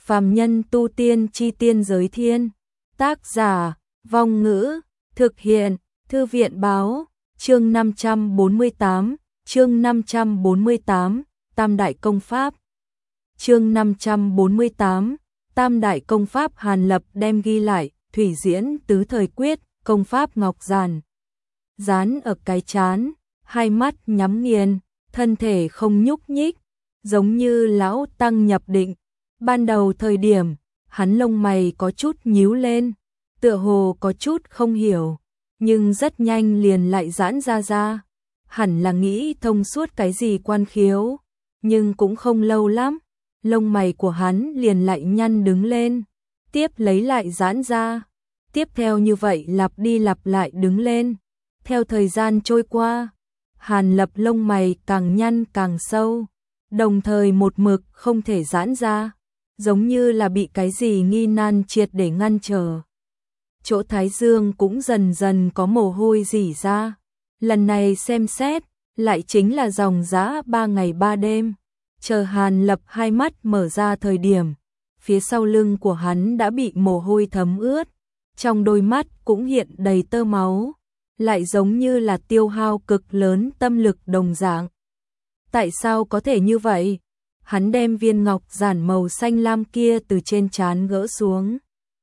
Phàm nhân tu tiên chi tiên giới thiên. Tác giả, Vong Ngữ, thực hiện, Thư viện Báo, chương 548, Tam Đại Công Pháp. Chương 548, Tam Đại Công Pháp. Hàn Lập đem ghi lại, thủy diễn tứ thời quyết, công pháp ngọc giản. Dán ở cái trán, hai mắt nhắm nghiền, thân thể không nhúc nhích, giống như lão tăng nhập định. Ban đầu thời điểm, hắn lông mày có chút nhíu lên, tựa hồ có chút không hiểu, nhưng rất nhanh liền lại giãn ra. Hẳn là nghĩ thông suốt cái gì quan khiếu, nhưng cũng không lâu lắm, lông mày của hắn liền lại nhăn đứng lên, tiếp lấy lại giãn ra, tiếp theo như vậy lặp đi lặp lại đứng lên. Theo thời gian trôi qua, Hàn Lập lông mày càng nhăn càng sâu, đồng thời một mực không thể giãn ra, giống như là bị cái gì nghi nan triệt để ngăn trở. Chỗ thái dương cũng dần dần có mồ hôi rỉ ra. Lần này xem xét, lại chính là dòng dã 3 ngày 3 đêm. Chờ Hàn Lập hai mắt mở ra thời điểm, phía sau lưng của hắn đã bị mồ hôi thấm ướt, trong đôi mắt cũng hiện đầy tơ máu, lại giống như là tiêu hao cực lớn tâm lực đồng dạng. Tại sao có thể như vậy? Hắn đem viên ngọc giản màu xanh lam kia từ trên trán gỡ xuống.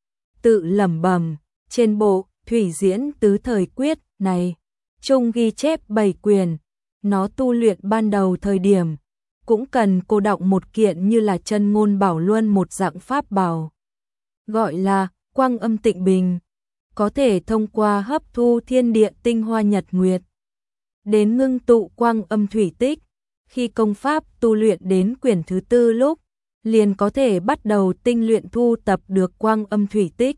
Tự lẩm bẩm, trên bộ thủy diễn tứ thời quyết này, chung ghi chép 7 quyền, nó tu luyện ban đầu thời điểm, cũng cần cô đọng một kiện như là chân ngôn bảo luân một dạng pháp bảo. Gọi là quang âm tịnh bình, có thể thông qua hấp thu thiên địa tinh hoa nhật nguyệt, đến ngưng tụ quang âm thủy tích. Khi công pháp tu luyện đến quyển thứ 4 lúc, liền có thể bắt đầu tinh luyện thu tập được quang âm thủy tích.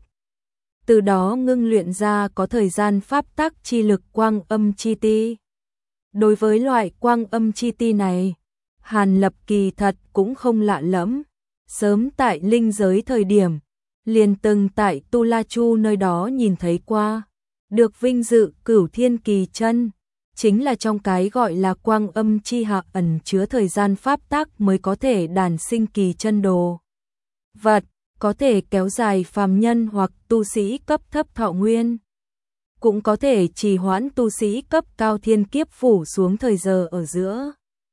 Từ đó ngưng luyện ra có thời gian pháp tắc chi lực quang âm chi ti. Đối với loại quang âm chi ti này, Hàn Lập kỳ thật cũng không lạ lẫm. Sớm tại linh giới thời điểm, liền từng tại Tu La Chu nơi đó nhìn thấy qua. Được vinh dự cửu thiên kỳ chân, chính là trong cái gọi là quang âm chi hạ ẩn chứa thời gian pháp tắc mới có thể đản sinh kỳ chân đồ vật, có thể kéo dài phàm nhân hoặc tu sĩ cấp thấp thọ nguyên, cũng có thể trì hoãn tu sĩ cấp cao thiên kiếp phủ xuống thời giờ ở giữa.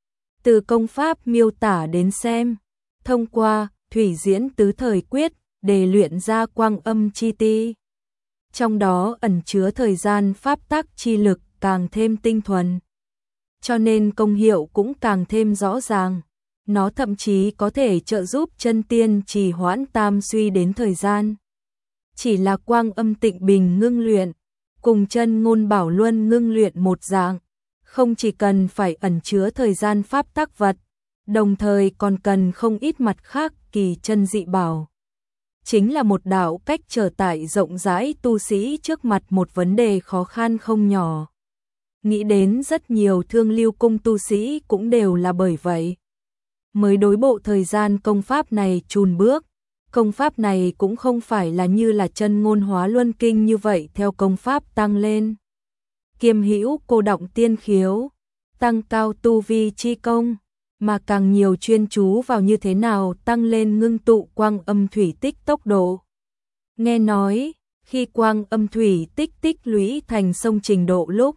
Từ công pháp miêu tả đến xem, thông qua thủy diễn tứ thời quyết để luyện ra quang âm chi ti, trong đó ẩn chứa thời gian pháp tắc chi lực càng thêm tinh thuần, cho nên công hiệu cũng càng thêm rõ ràng. Nó thậm chí có thể trợ giúp chân tiên trì hoãn tam suy đến thời gian. Chỉ là quang âm tịnh bình ngưng luyện, cùng chân ngôn bảo luân ngưng luyện một dạng, không chỉ cần phải ẩn chứa thời gian pháp tắc vật, đồng thời còn cần không ít mặt khác kỳ chân dị bảo. Chính là một đạo cách trở tải rộng rãi tu sĩ trước mặt một vấn đề khó khăn không nhỏ. Nghĩ đến rất nhiều Thương Lưu cung tu sĩ cũng đều là bởi vậy mới đối bộ thời gian công pháp này chùn bước. Công pháp này cũng không phải là như là chân ngôn hóa luân kinh như vậy theo công pháp tăng lên. Kiêm hữu cô đọng tiên khiếu, tăng cao tu vi chi công, mà càng nhiều chuyên chú vào như thế nào tăng lên ngưng tụ quang âm thủy tích tốc độ. Nghe nói, khi quang âm thủy tích tích lũy thành sông trình độ lúc,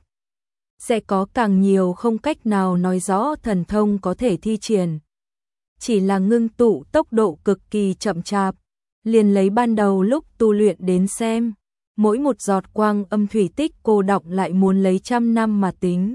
sẽ có càng nhiều không cách nào nói rõ thần thông có thể thi triển. Chỉ là ngưng tụ tốc độ cực kỳ chậm chạp, liền lấy ban đầu lúc tu luyện đến xem, mỗi một giọt quang âm thủy tích cô đọng lại muốn lấy 100 năm mà tính.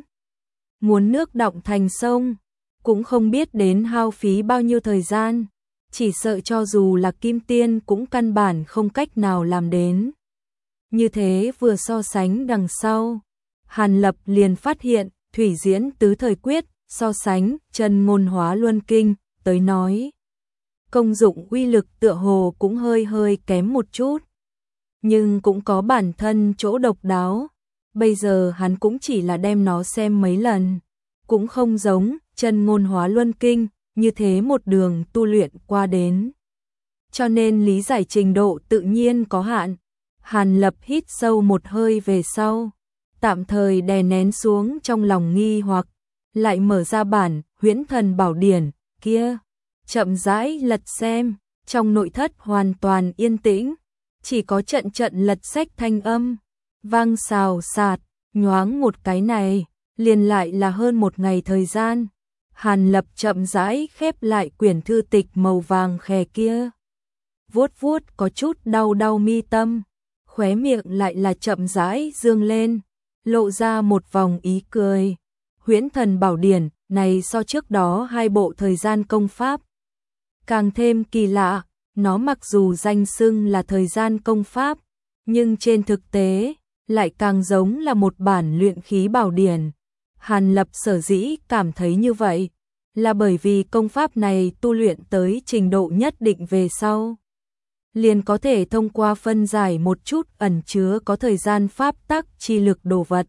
Muốn nước đọng thành sông, cũng không biết đến hao phí bao nhiêu thời gian, chỉ sợ cho dù là kim tiên cũng căn bản không cách nào làm đến. Như thế vừa so sánh đằng sau, Hàn Lập liền phát hiện thủy diễn tứ thời quyết so sánh chân ngôn hóa luân kinh tới nói, công dụng uy lực tựa hồ cũng hơi kém một chút, nhưng cũng có bản thân chỗ độc đáo. Bây giờ hắn cũng chỉ là đem nó xem mấy lần, cũng không giống chân ngôn hóa luân kinh như thế một đường tu luyện qua đến, cho nên lý giải trình độ tự nhiên có hạn. Hàn Lập hít sâu một hơi về sau, tạm thời đè nén xuống trong lòng nghi hoặc, lại mở ra bản Huyễn Thần Bảo Điển kia, chậm rãi lật xem, Trong nội thất hoàn toàn yên tĩnh, chỉ có trận trận lật sách thanh âm, vang xào xạc, nhoáng một cái này, liền lại là hơn một ngày thời gian. Hàn Lập chậm rãi khép lại quyển thư tịch màu vàng khè kia. Vuốt vuốt có chút đau đau mi tâm, khóe miệng lại là chậm rãi dương lên, lộ ra một vòng ý cười. Huyễn Thần Bảo Điển này so trước đó hai bộ thời gian công pháp càng thêm kỳ lạ, nó mặc dù danh xưng là thời gian công pháp, nhưng trên thực tế lại càng giống là một bản luyện khí bảo điển. Hàn Lập sở dĩ cảm thấy như vậy là bởi vì công pháp này tu luyện tới trình độ nhất định về sau, liền có thể thông qua phân giải một chút ẩn chứa có thời gian pháp tắc chi lực đồ vật,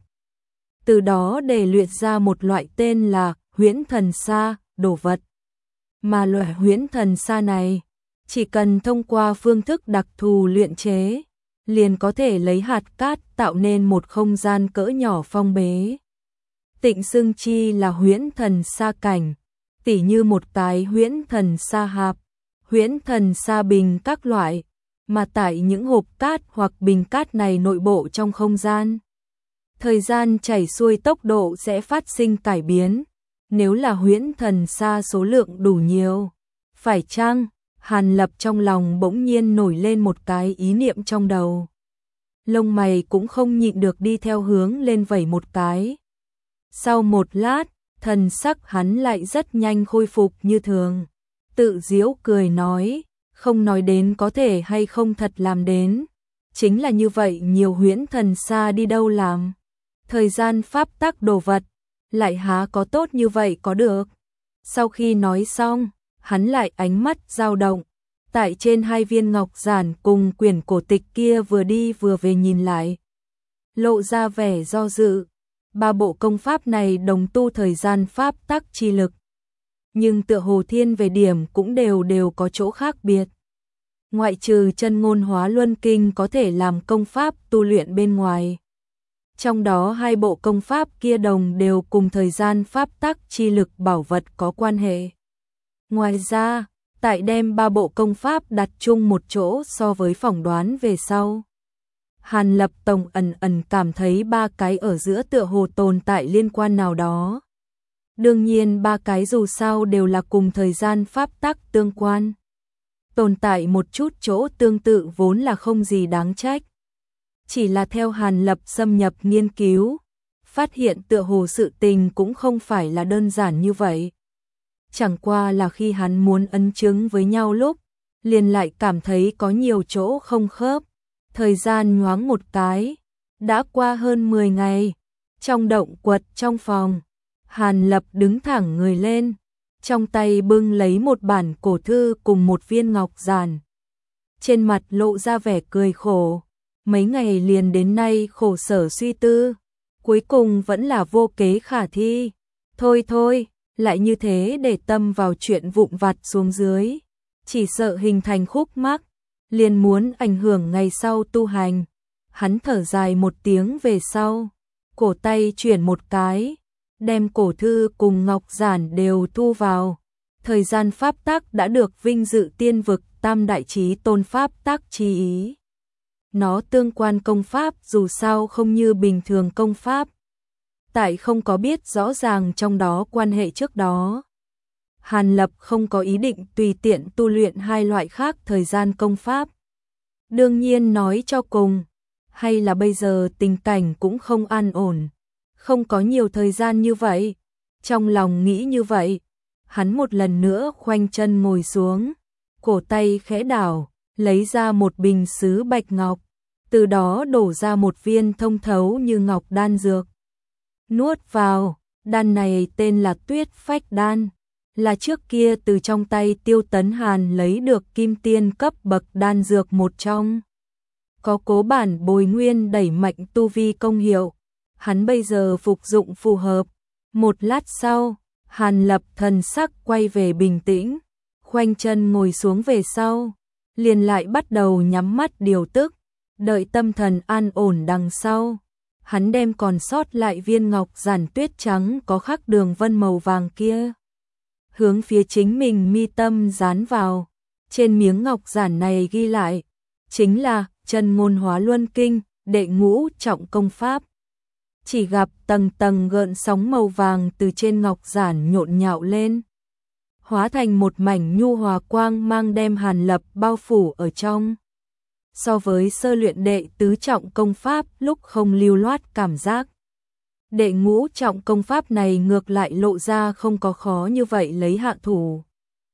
từ đó để luyện ra một loại tên là Huyễn Thần Sa đồ vật. Mà loại Huyễn Thần Sa này, chỉ cần thông qua phương thức đặc thù luyện chế, liền có thể lấy hạt cát tạo nên một không gian cỡ nhỏ phong bế. Tịnh xưng chi là Huyễn Thần Sa cảnh, tỉ như một cái Huyễn Thần Sa hạp, Huyễn Thần Sa bình các loại, mà tại những hộp cát hoặc bình cát này nội bộ trong không gian, thời gian chảy xuôi tốc độ sẽ phát sinh cải biến. Nếu là Huyễn Thần Sa số lượng đủ nhiều, phải chăng? Hàn Lập trong lòng bỗng nhiên nổi lên một cái ý niệm trong đầu. Lông mày cũng không nhịn được đi theo hướng lên vẩy một cái. Sau một lát, thần sắc hắn lại rất nhanh khôi phục như thường. Tự giễu cười nói, không nói đến có thể hay không thật làm đến. Chính là như vậy, nhiều Huyễn Thần Sa đi đâu làm. Thời gian pháp tắc đồ vật, lại há có tốt như vậy có được. Sau khi nói xong, hắn lại ánh mắt dao động, tại trên hai viên ngọc giản cùng quyển cổ tịch kia vừa đi vừa về nhìn lại, lộ ra vẻ do dự. Ba bộ công pháp này đồng tu thời gian pháp tắc chi lực, nhưng tựa hồ thiên về điểm cũng đều có chỗ khác biệt. Ngoại trừ Chân Ngôn Hóa Luân Kinh có thể làm công pháp tu luyện bên ngoài, trong đó hai bộ công pháp kia đồng đều cùng thời gian pháp tắc chi lực bảo vật có quan hệ. Ngoài ra, tại đem ba bộ công pháp đặt chung một chỗ so với phỏng đoán về sau, Hàn Lập tổng ẩn cảm thấy ba cái ở giữa tựa hồ tồn tại liên quan nào đó. Đương nhiên ba cái dù sao đều là cùng thời gian pháp tắc tương quan. Tồn tại một chút chỗ tương tự vốn là không gì đáng trách. Chỉ là theo Hàn Lập xâm nhập nghiên cứu, phát hiện tựa hồ sự tình cũng không phải là đơn giản như vậy. Chẳng qua là khi hắn muốn ấn chứng với nhau lúc, liền lại cảm thấy có nhiều chỗ không khớp. Thời gian nhoáng một cái, đã qua hơn 10 ngày. Trong động quật trong phòng, Hàn Lập đứng thẳng người lên, trong tay bưng lấy một bản cổ thư cùng một viên ngọc giản. Trên mặt lộ ra vẻ cười khổ, mấy ngày liền đến nay khổ sở suy tư, cuối cùng vẫn là vô kế khả thi. Thôi, lại như thế để tâm vào chuyện vụn vặt xuống dưới, chỉ sợ hình thành khúc mắc, liền muốn ảnh hưởng ngày sau tu hành. Hắn thở dài một tiếng về sau, cổ tay chuyển một cái, đem cổ thư cùng ngọc giản đều thu vào. Thời gian pháp tắc đã được vinh dự tiên vực tam đại chí tôn pháp tắc chi ý. Nó tương quan công pháp dù sao không như bình thường công pháp. Tại không có biết rõ ràng trong đó quan hệ trước đó, Hàn Lập không có ý định tùy tiện tu luyện hai loại khác thời gian công pháp. Đương nhiên nói cho cùng, hay là bây giờ tình cảnh cũng không an ổn, không có nhiều thời gian như vậy. Trong lòng nghĩ như vậy, hắn một lần nữa khoanh chân ngồi xuống, cổ tay khẽ đảo, lấy ra một bình sứ bạch ngọc, từ đó đổ ra một viên thông thấu như ngọc đan dược. Nuốt vào, đan này tên là Tuyết Phách đan, là trước kia từ trong tay Tiêu Tấn Hàn lấy được kim tiên cấp bậc đan dược một trong. Có cố bản bồi nguyên đẩy mạnh tu vi công hiệu, hắn bây giờ phục dụng phù hợp. Một lát sau, Hàn Lập thần sắc quay về bình tĩnh, khoanh chân ngồi xuống về sau, liền lại bắt đầu nhắm mắt điều tức, đợi tâm thần an ổn đằng sau. Hắn đem còn sót lại viên ngọc giản tuyết trắng có khắc đường vân màu vàng kia, hướng phía chính mình mi tâm dán vào. Trên miếng ngọc giản này ghi lại, chính là Chân Ngôn Hóa Luân Kinh, đệ ngũ trọng công pháp. Chỉ gặp tầng tầng gợn sóng màu vàng từ trên ngọc giản nhộn nhạo lên, hóa thành một mảnh nhu hòa quang mang đem Hàn Lập bao phủ ở trong. So với sơ luyện đệ tứ trọng công pháp lúc không lưu loát cảm giác, đệ ngũ trọng công pháp này ngược lại lộ ra không có khó như vậy lấy hạ thủ.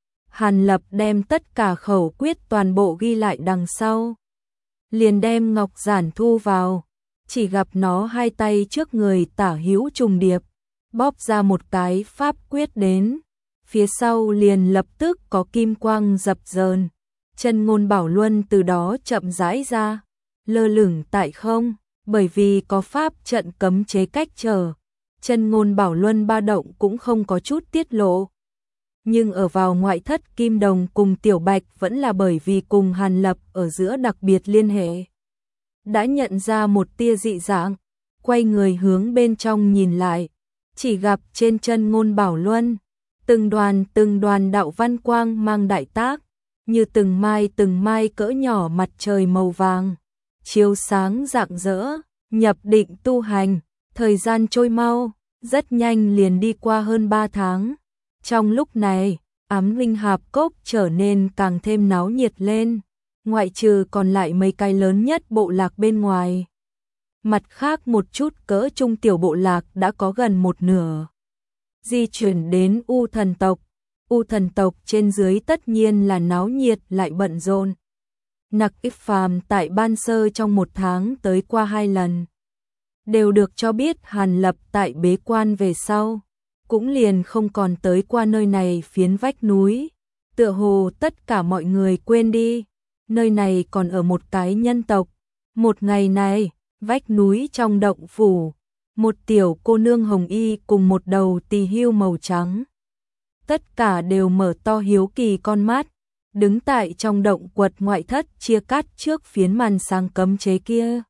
Hàn Lập đem tất cả khẩu quyết toàn bộ ghi lại đằng sau, liền đem ngọc giản thu vào, chỉ gặp nó hai tay trước người tả hữu trùng điệp, bóp ra một cái pháp quyết đến, phía sau liền lập tức có kim quang dập dờn, Chân Ngôn Bảo Luân từ đó chậm rãi ra, lơ lửng tại không, bởi vì có pháp trận cấm chế cách trở, Chân Ngôn Bảo Luân ba động cũng không có chút tiết lộ. Nhưng ở vào ngoại thất Kim Đồng cùng Tiểu Bạch vẫn là bởi vì cùng Hàn Lập ở giữa đặc biệt liên hệ, đã nhận ra một tia dị dạng, quay người hướng bên trong nhìn lại, chỉ gặp trên Chân Ngôn Bảo Luân, từng đoàn đạo văn quang mang đại tác, như từng mai cỡ nhỏ mặt trời màu vàng, chiếu sáng rạng rỡ, nhập định tu hành, thời gian trôi mau, rất nhanh liền đi qua hơn 3 tháng. Trong lúc này, Ám Linh Hạp Cốc trở nên càng thêm náo nhiệt lên, ngoại trừ còn lại mấy cái lớn nhất bộ lạc bên ngoài. Mặt khác một chút cỡ trung tiểu bộ lạc đã có gần một nửa di chuyển đến U Thần tộc. U Thần tộc trên dưới tất nhiên là náo nhiệt lại bận rộn. Nặc Ít Phàm tại Ban Sơ trong một tháng tới qua 2 lần, đều được cho biết Hàn Lập tại bế quan về sau, cũng liền không còn tới qua nơi này phiến vách núi, tựa hồ tất cả mọi người quên đi, nơi này còn ở một cái nhân tộc. Một ngày này, vách núi trong động phủ, một tiểu cô nương hồng y cùng một đầu tỳ hưu màu trắng, tất cả đều mở to hiếu kỳ con mắt, đứng tại trong động quật ngoại thất chia cắt trước phiến màn sáng cấm chế kia,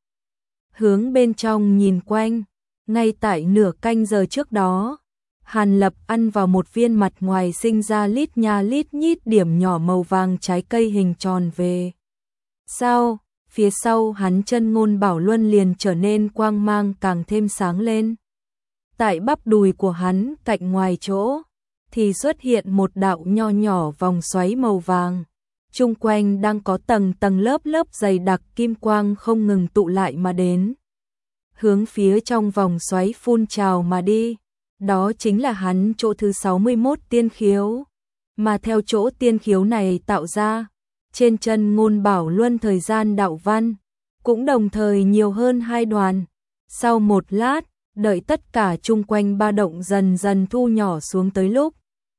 hướng bên trong nhìn quanh. Ngay tại nửa canh giờ trước đó, Hàn Lập ăn vào một viên mặt ngoài sinh ra lít nha lít nhít điểm nhỏ màu vàng trái cây hình tròn về. Phía sau hắn Chân Ngôn Bảo Luân liền trở nên quang mang càng thêm sáng lên. Tại bắp đùi của hắn cạnh ngoài chỗ, thì xuất hiện một đạo nho nhỏ vòng xoáy màu vàng. Chung quanh đang có tầng tầng lớp lớp dày đặc kim quang không ngừng tụ lại mà đến, hướng phía trong vòng xoáy phun trào mà đi. Đó chính là hắn chỗ thứ 61 tiên khiếu, mà theo chỗ tiên khiếu này tạo ra, trên Chân Ngôn Bảo Luân thời gian đạo văn cũng đồng thời nhiều hơn 2 đoàn. Sau một lát, đợi tất cả chung quanh ba động dần dần thu nhỏ xuống tới lúc,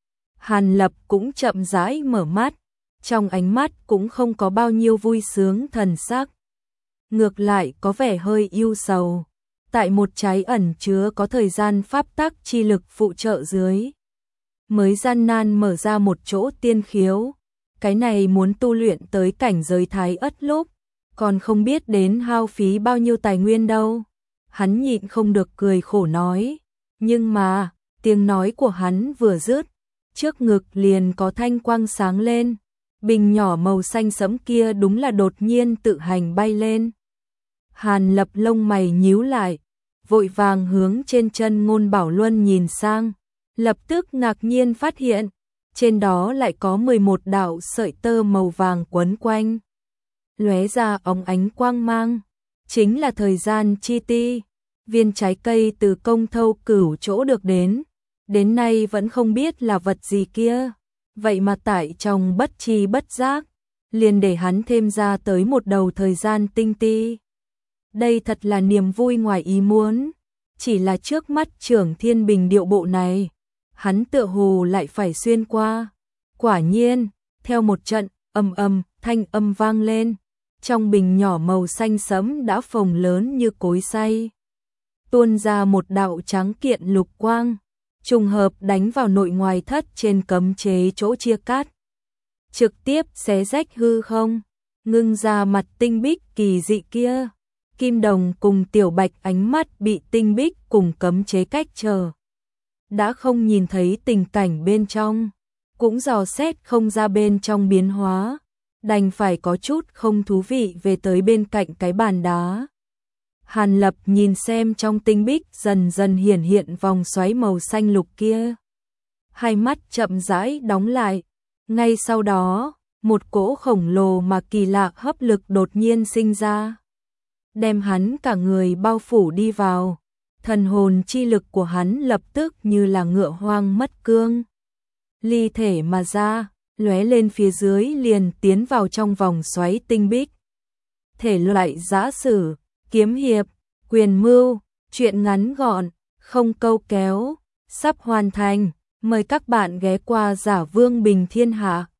Hàn Lập cũng chậm rãi mở mắt, trong ánh mắt cũng không có bao nhiêu vui sướng thần sắc, ngược lại có vẻ hơi ưu sầu. Tại một trái ẩn chứa có thời gian pháp tắc chi lực phụ trợ dưới, mới gian nan mở ra một chỗ tiên khiếu. Cái này muốn tu luyện tới cảnh giới Thái Ất lúc, còn không biết đến hao phí bao nhiêu tài nguyên đâu. Hắn nhịn không được cười khổ nói, nhưng mà, tiếng nói của hắn vừa dứt, trước ngực liền có thanh quang sáng lên, bình nhỏ màu xanh sẫm kia đúng là đột nhiên tự hành bay lên. Hàn Lập lông mày nhíu lại, vội vàng hướng trên Chân Ngôn Bảo Luân nhìn sang, lập tức ngạc nhiên phát hiện, trên đó lại có 11 đạo sợi tơ màu vàng quấn quanh, lóe ra óng ánh quang mang, chính là thời gian chi ti. Viên trái cây từ Công Thâu Cửu chỗ được đến nay vẫn không biết là vật gì kia, vậy mà tại trong bất tri bất giác, liền để hắn thêm ra tới một đầu thời gian tinh ti. Đây thật là niềm vui ngoài ý muốn, chỉ là trước mắt Trưởng Thiên Bình điệu bộ này, hắn tựa hồ lại phải xuyên qua. Quả nhiên, theo một trận thanh âm vang lên, trong bình nhỏ màu xanh sẫm đã phồng lớn như cối xay, tuôn ra một đạo trắng kiện lục quang, trùng hợp đánh vào nội ngoài thất trên cấm chế chỗ chia cắt, trực tiếp xé rách hư không, ngưng ra mặt tinh bích kỳ dị kia. Kim Đồng cùng Tiểu Bạch ánh mắt bị tinh bích cùng cấm chế cách trở, đã không nhìn thấy tình cảnh bên trong, cũng dò xét không ra bên trong biến hóa. đành phải có chút không thú vị về tới bên cạnh cái bàn đá. Hàn Lập nhìn xem trong tinh bích dần dần hiển hiện vòng xoáy màu xanh lục kia. Hai mắt chậm rãi đóng lại, ngay sau đó, một cỗ khổng lồ mà kỳ lạ hấp lực đột nhiên sinh ra, đem hắn cả người bao phủ đi vào. Thần hồn chi lực của hắn lập tức như là ngựa hoang mất cương, ly thể mà ra, lóe lên phía dưới liền tiến vào trong vòng xoáy tinh bích. Thể loại giã sử, kiếm hiệp, quyền mưu, truyện ngắn gọn, không câu kéo, sắp hoàn thành. Mời các bạn ghé qua Giả Vương Bình Thiên Hạ.